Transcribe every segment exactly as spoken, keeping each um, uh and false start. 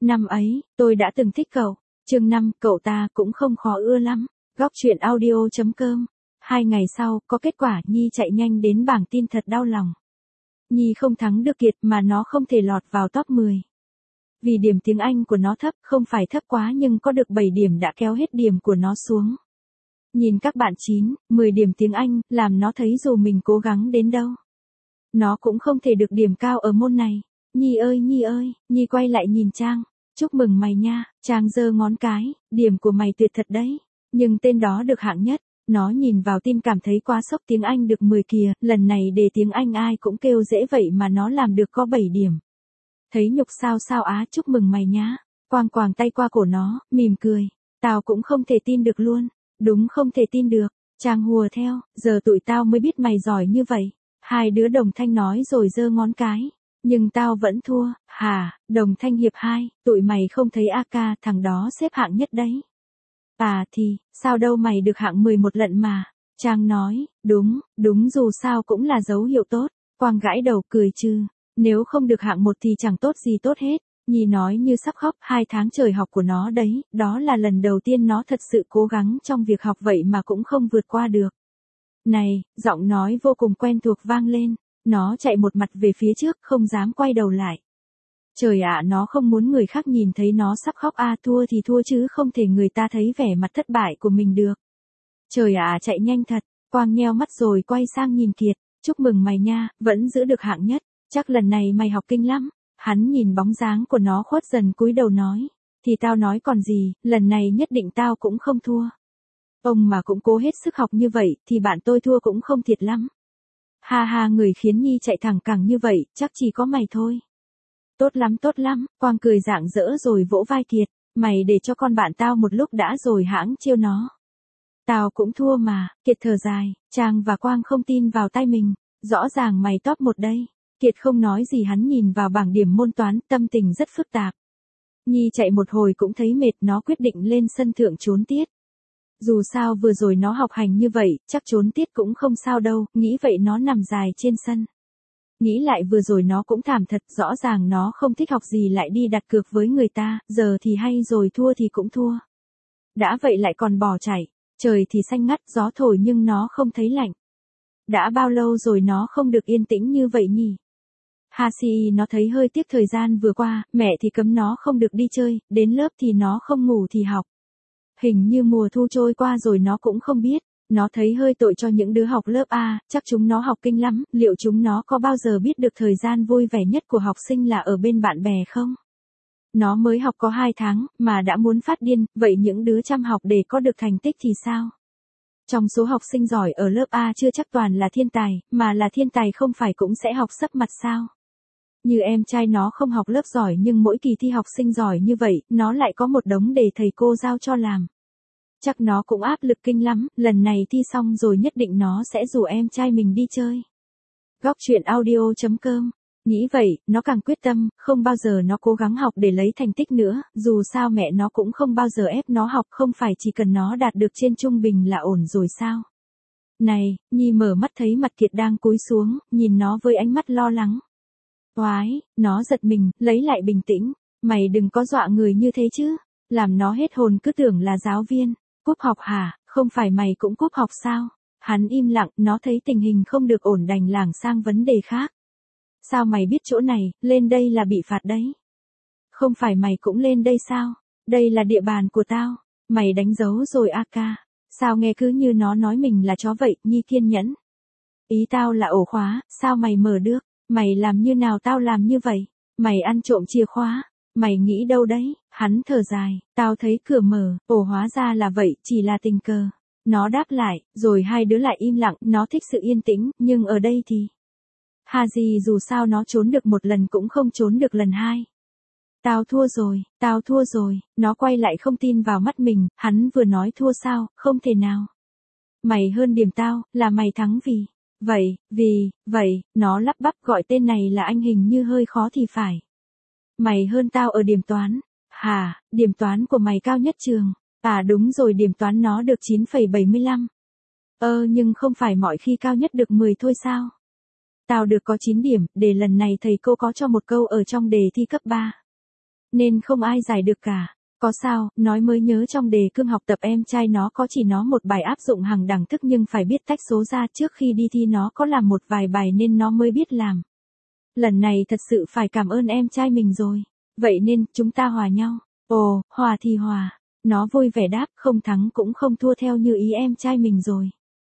Năm ấy, tôi đã từng thích cậu. Chương năm, cậu ta cũng không khó ưa lắm. Góc truyện audio chấm com. Hai ngày sau, có kết quả, Nhi chạy nhanh đến bảng tin thật đau lòng. Nhi không thắng được Kiệt mà nó không thể lọt vào top mười. Vì điểm tiếng Anh của nó thấp, không phải thấp quá nhưng có được bảy điểm đã kéo hết điểm của nó xuống. Nhìn các bạn chín, mười điểm tiếng Anh, làm nó thấy dù mình cố gắng đến đâu, nó cũng không thể được điểm cao ở môn này. Nhi ơi Nhi ơi, Nhi quay lại nhìn Trang. Chúc mừng mày nha, Trang giơ ngón cái, điểm của mày tuyệt thật đấy. Nhưng tên đó được hạng nhất. Nó nhìn vào tin cảm thấy quá sốc, tiếng Anh được mười kìa, lần này đề tiếng Anh ai cũng kêu dễ vậy mà nó làm được có bảy điểm. Thấy nhục sao sao á, chúc mừng mày nhá. Quang quàng tay qua cổ nó, mỉm cười. Tao cũng không thể tin được luôn. Đúng không thể tin được. Trang hùa theo, giờ tụi tao mới biết mày giỏi như vậy. Hai đứa đồng thanh nói rồi giơ ngón cái. Nhưng tao vẫn thua, hả, đồng thanh hiệp hai, tụi mày không thấy a ca thằng đó xếp hạng nhất đấy. À thì, sao đâu mày được hạng mười một lần mà. Trang nói, đúng, đúng dù sao cũng là dấu hiệu tốt. Quang gãi đầu cười chứ, nếu không được hạng một thì chẳng tốt gì tốt hết. Nhi nói như sắp khóc, hai tháng trời học của nó đấy, đó là lần đầu tiên nó thật sự cố gắng trong việc học vậy mà cũng không vượt qua được. Này, giọng nói vô cùng quen thuộc vang lên, nó chạy một mặt về phía trước, không dám quay đầu lại. Trời ạ, nó không muốn người khác nhìn thấy nó sắp khóc a, à, thua thì thua chứ không thể người ta thấy vẻ mặt thất bại của mình được. Trời ạ, chạy nhanh thật. Quang nheo mắt rồi quay sang nhìn Kiệt, chúc mừng mày nha, vẫn giữ được hạng nhất, chắc lần này mày học kinh lắm. Hắn nhìn bóng dáng của nó khuất dần cúi đầu nói, thì tao nói còn gì, lần này nhất định tao cũng không thua. Ông mà cũng cố hết sức học như vậy, thì bạn tôi thua cũng không thiệt lắm. Ha ha, người khiến Nhi chạy thẳng cẳng như vậy, chắc chỉ có mày thôi. Tốt lắm tốt lắm, Quang cười rạng rỡ rồi vỗ vai Kiệt, mày để cho con bạn tao một lúc đã rồi hãng chiêu nó. Tao cũng thua mà, Kiệt thở dài, Trang và Quang không tin vào tay mình, rõ ràng mày top một đây. Kiệt không nói gì, hắn nhìn vào bảng điểm môn toán, tâm tình rất phức tạp. Nhi chạy một hồi cũng thấy mệt, nó quyết định lên sân thượng trốn tiết. Dù sao vừa rồi nó học hành như vậy, chắc trốn tiết cũng không sao đâu, nghĩ vậy nó nằm dài trên sân. Nghĩ lại vừa rồi nó cũng thảm thật, rõ ràng nó không thích học gì lại đi đặt cược với người ta, giờ thì hay rồi, thua thì cũng thua. Đã vậy lại còn bỏ chạy, trời thì xanh ngắt, gió thổi nhưng nó không thấy lạnh. Đã bao lâu rồi nó không được yên tĩnh như vậy nhỉ? Hashi nó thấy hơi tiếc thời gian vừa qua, mẹ thì cấm nó không được đi chơi, đến lớp thì nó không ngủ thì học. Hình như mùa thu trôi qua rồi nó cũng không biết. Nó thấy hơi tội cho những đứa học lớp A, chắc chúng nó học kinh lắm, liệu chúng nó có bao giờ biết được thời gian vui vẻ nhất của học sinh là ở bên bạn bè không? Nó mới học có hai tháng, mà đã muốn phát điên, vậy những đứa chăm học để có được thành tích thì sao? Trong số học sinh giỏi ở lớp A chưa chắc toàn là thiên tài, mà là thiên tài không phải cũng sẽ học sấp mặt sao? Như em trai nó không học lớp giỏi nhưng mỗi kỳ thi học sinh giỏi như vậy, nó lại có một đống đề thầy cô giao cho làm. Chắc nó cũng áp lực kinh lắm, lần này thi xong rồi nhất định nó sẽ rủ em trai mình đi chơi. Góc truyện audio chấm com. Nghĩ vậy, nó càng quyết tâm, không bao giờ nó cố gắng học để lấy thành tích nữa, dù sao mẹ nó cũng không bao giờ ép nó học, không phải chỉ cần nó đạt được trên trung bình là ổn rồi sao. Này, Nhi mở mắt thấy mặt Kiệt đang cúi xuống, nhìn nó với ánh mắt lo lắng. Oái, nó giật mình, lấy lại bình tĩnh, mày đừng có dọa người như thế chứ, làm nó hết hồn cứ tưởng là giáo viên. Cúp học hả, không phải mày cũng cúp học sao? Hắn im lặng, nó thấy tình hình không được ổn đành lảng sang vấn đề khác. Sao mày biết chỗ này, lên đây là bị phạt đấy. Không phải mày cũng lên đây sao? Đây là địa bàn của tao. Mày đánh dấu rồi a ca. Sao nghe cứ như nó nói mình là chó vậy, Nhi kiên nhẫn. Ý tao là ổ khóa, sao mày mở được? Mày làm như nào tao làm như vậy? Mày ăn trộm chìa khóa. Mày nghĩ đâu đấy? Hắn thở dài, tao thấy cửa mở, ồ hóa ra là vậy, chỉ là tình cờ. Nó đáp lại, rồi hai đứa lại im lặng, nó thích sự yên tĩnh, nhưng ở đây thì... Haji dù sao nó trốn được một lần cũng không trốn được lần hai. Tao thua rồi, tao thua rồi, nó quay lại không tin vào mắt mình, hắn vừa nói thua sao, không thể nào. Mày hơn điểm tao, là mày thắng vì... Vậy, vì, vậy, nó lắp bắp gọi tên này là anh hình như hơi khó thì phải. Mày hơn tao ở điểm toán. Hả, điểm toán của mày cao nhất trường. À đúng rồi, điểm toán nó được chín phẩy bảy mươi lăm. Ơ nhưng không phải mọi khi cao nhất được mười thôi sao? Tao được có chín điểm, để lần này thầy cô có cho một câu ở trong đề thi cấp ba. nên không ai giải được cả. Có sao, nói mới nhớ trong đề cương học tập em trai nó có chỉ nó một bài áp dụng hàng đẳng thức nhưng phải biết tách số ra, trước khi đi thi nó có làm một vài bài nên nó mới biết làm. Lần này thật sự phải cảm ơn em trai mình rồi. Vậy nên, chúng ta hòa nhau. Ồ, hòa thì hòa. Nó vui vẻ đáp, không thắng cũng không thua theo như ý em trai mình rồi.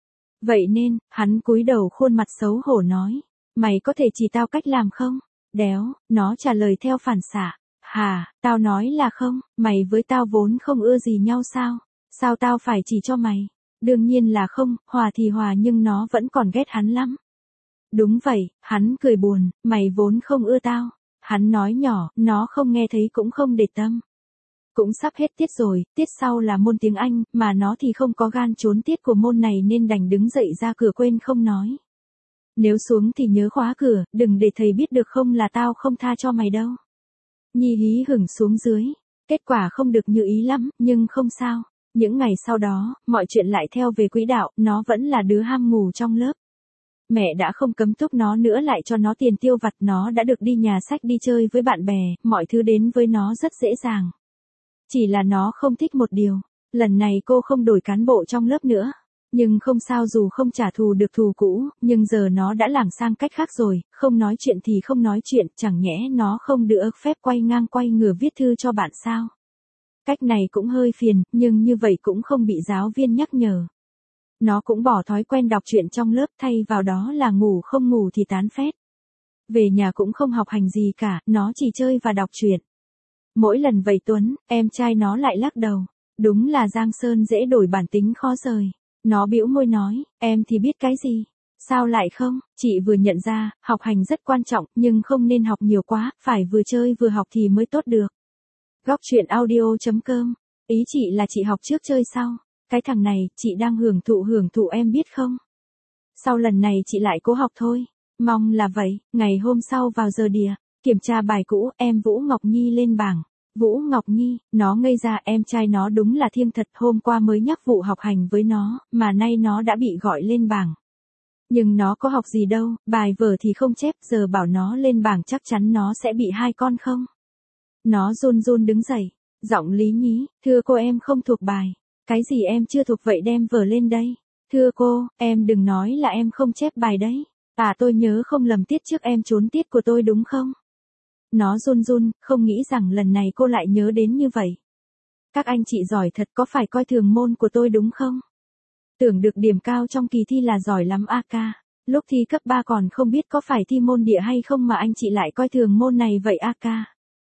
Vậy nên, hắn cúi đầu khuôn mặt xấu hổ nói. Mày có thể chỉ tao cách làm không? Đéo, nó trả lời theo phản xạ. Hà, tao nói là không, mày với tao vốn không ưa gì nhau sao? Sao tao phải chỉ cho mày? Đương nhiên là không, hòa thì hòa nhưng nó vẫn còn ghét hắn lắm. Đúng vậy, hắn cười buồn, mày vốn không ưa tao. Hắn nói nhỏ, nó không nghe thấy cũng không để tâm. Cũng sắp hết tiết rồi, tiết sau là môn tiếng Anh, mà nó thì không có gan trốn tiết của môn này nên đành đứng dậy ra cửa quên không nói. Nếu xuống thì nhớ khóa cửa, đừng để thầy biết được không là tao không tha cho mày đâu. Nhi hí hửng xuống dưới. Kết quả không được như ý lắm, nhưng không sao. Những ngày sau đó, mọi chuyện lại theo về quỹ đạo, nó vẫn là đứa ham ngủ trong lớp. Mẹ đã không cấm túc nó nữa lại cho nó tiền tiêu vặt, nó đã được đi nhà sách đi chơi với bạn bè, mọi thứ đến với nó rất dễ dàng. Chỉ là nó không thích một điều, lần này cô không đổi cán bộ trong lớp nữa. Nhưng không sao, dù không trả thù được thù cũ, nhưng giờ nó đã làm sang cách khác rồi, không nói chuyện thì không nói chuyện, chẳng nhẽ nó không được phép quay ngang quay ngửa viết thư cho bạn sao? Cách này cũng hơi phiền, nhưng như vậy cũng không bị giáo viên nhắc nhở. Nó cũng bỏ thói quen đọc truyện trong lớp, thay vào đó là ngủ không ngủ thì tán phét. Về nhà cũng không học hành gì cả, nó chỉ chơi và đọc truyện. Mỗi lần vậy Tuấn, em trai nó lại lắc đầu. Đúng là Giang Sơn dễ đổi bản tính khó rời. Nó bĩu môi nói, em thì biết cái gì? Sao lại không? Chị vừa nhận ra, học hành rất quan trọng, nhưng không nên học nhiều quá, phải vừa chơi vừa học thì mới tốt được. Góc truyện audio chấm com. Ý chị là chị học trước chơi sau. Cái thằng này, chị đang hưởng thụ hưởng thụ em biết không? Sau lần này chị lại cố học thôi. Mong là vậy. Ngày hôm sau vào giờ đìa, kiểm tra bài cũ, em Vũ Ngọc Nhi lên bảng. Vũ Ngọc Nhi, nó ngây ra, em trai nó đúng là thiêng thật, hôm qua mới nhắc vụ học hành với nó, mà nay nó đã bị gọi lên bảng. Nhưng nó có học gì đâu, bài vở thì không chép, giờ bảo nó lên bảng chắc chắn nó sẽ bị hai con không. Nó run run đứng dậy, giọng lý nhí, thưa cô em không thuộc bài. Cái gì em chưa thuộc vậy đem vở lên đây. Thưa cô, em đừng nói là em không chép bài đấy. À tôi nhớ không lầm tiết trước em trốn tiết của tôi đúng không? Nó run run, không nghĩ rằng lần này cô lại nhớ đến như vậy. Các anh chị giỏi thật, có phải coi thường môn của tôi đúng không? Tưởng được điểm cao trong kỳ thi là giỏi lắm a ca. Lúc thi cấp ba còn không biết có phải thi môn địa hay không mà anh chị lại coi thường môn này vậy a ca.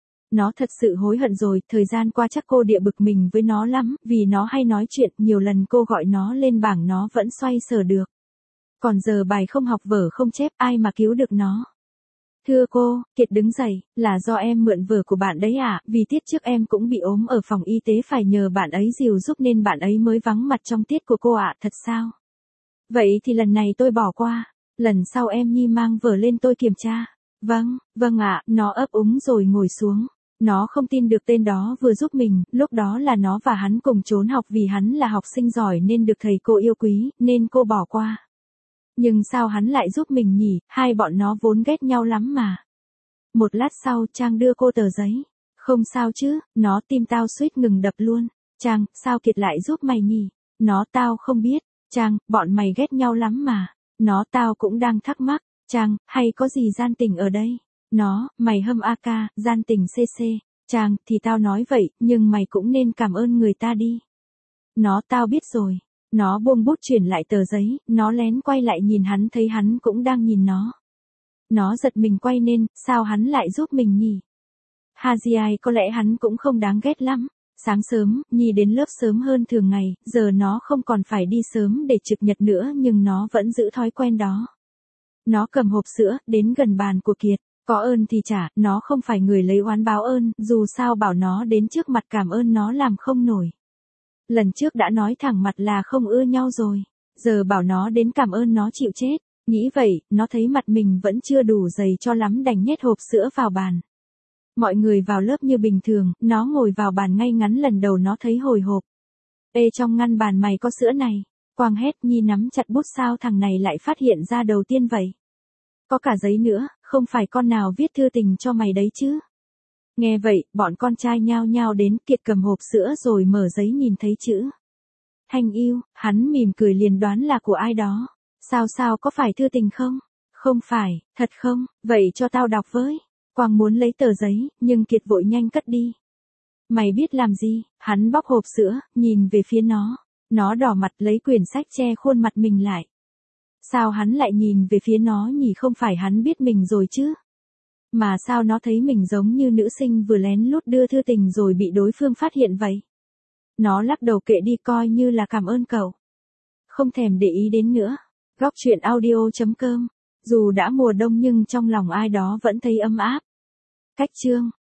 Nó thật sự hối hận rồi, thời gian qua chắc cô địa bực mình với nó lắm, vì nó hay nói chuyện, nhiều lần cô gọi nó lên bảng nó vẫn xoay sở được. Còn giờ bài không học vở không chép, ai mà cứu được nó. Thưa cô, Kiệt đứng dậy, là do em mượn vở của bạn đấy à, vì tiết trước em cũng bị ốm ở phòng y tế phải nhờ bạn ấy dìu giúp nên bạn ấy mới vắng mặt trong tiết của cô ạ, thật sao? Vậy thì lần này tôi bỏ qua, lần sau em Nhi mang vở lên tôi kiểm tra. Vâng, vâng ạ, nó ấp úng rồi ngồi xuống. Nó không tin được tên đó vừa giúp mình, lúc đó là nó và hắn cùng trốn học vì hắn là học sinh giỏi nên được thầy cô yêu quý, nên cô bỏ qua. Nhưng sao hắn lại giúp mình nhỉ, hai bọn nó vốn ghét nhau lắm mà. Một lát sau Trang đưa cô tờ giấy. Không sao chứ, nó tim tao suýt ngừng đập luôn. Trang, sao Kiệt lại giúp mày nhỉ? Nó tao không biết. Trang, bọn mày ghét nhau lắm mà. Nó tao cũng đang thắc mắc. Trang, hay có gì gian tình ở đây? Nó, mày hâm a ca, gian tình cc. Trang, thì tao nói vậy, nhưng mày cũng nên cảm ơn người ta đi. Nó tao biết rồi. Nó buông bút chuyển lại tờ giấy, nó lén quay lại nhìn hắn thấy hắn cũng đang nhìn nó. Nó giật mình quay nên, sao hắn lại giúp mình nhỉ? Haji có lẽ hắn cũng không đáng ghét lắm. Sáng sớm, Nhi đến lớp sớm hơn thường ngày, giờ nó không còn phải đi sớm để trực nhật nữa nhưng nó vẫn giữ thói quen đó. Nó cầm hộp sữa, đến gần bàn của Kiệt. Có ơn thì trả, nó không phải người lấy oán báo ơn, dù sao bảo nó đến trước mặt cảm ơn nó làm không nổi. Lần trước đã nói thẳng mặt là không ưa nhau rồi, giờ bảo nó đến cảm ơn nó chịu chết. Nghĩ vậy, nó thấy mặt mình vẫn chưa đủ dày cho lắm đành nhét hộp sữa vào bàn. Mọi người vào lớp như bình thường, nó ngồi vào bàn ngay ngắn lần đầu nó thấy hồi hộp. Ê trong ngăn bàn mày có sữa này. Quang hét Nhi nắm chặt bút sao thằng này lại phát hiện ra đầu tiên vậy. Có cả giấy nữa, không phải con nào viết thư tình cho mày đấy chứ. Nghe vậy, bọn con trai nhao nhao đến, Kiệt cầm hộp sữa rồi mở giấy nhìn thấy chữ. Thanh yêu, hắn mỉm cười liền đoán là của ai đó. Sao sao có phải thư tình không? Không phải, thật không? Vậy cho tao đọc với. Quang muốn lấy tờ giấy, nhưng Kiệt vội nhanh cất đi. Mày biết làm gì? Hắn bóc hộp sữa, nhìn về phía nó. Nó đỏ mặt lấy quyển sách che khuôn mặt mình lại. Sao hắn lại nhìn về phía nó nhỉ, không phải hắn biết mình rồi chứ? Mà sao nó thấy mình giống như nữ sinh vừa lén lút đưa thư tình rồi bị đối phương phát hiện vậy? Nó lắc đầu kệ đi, coi như là cảm ơn cậu. Không thèm để ý đến nữa. Góc truyện audio chấm com. Dù đã mùa đông nhưng trong lòng ai đó vẫn thấy ấm áp. Cách chương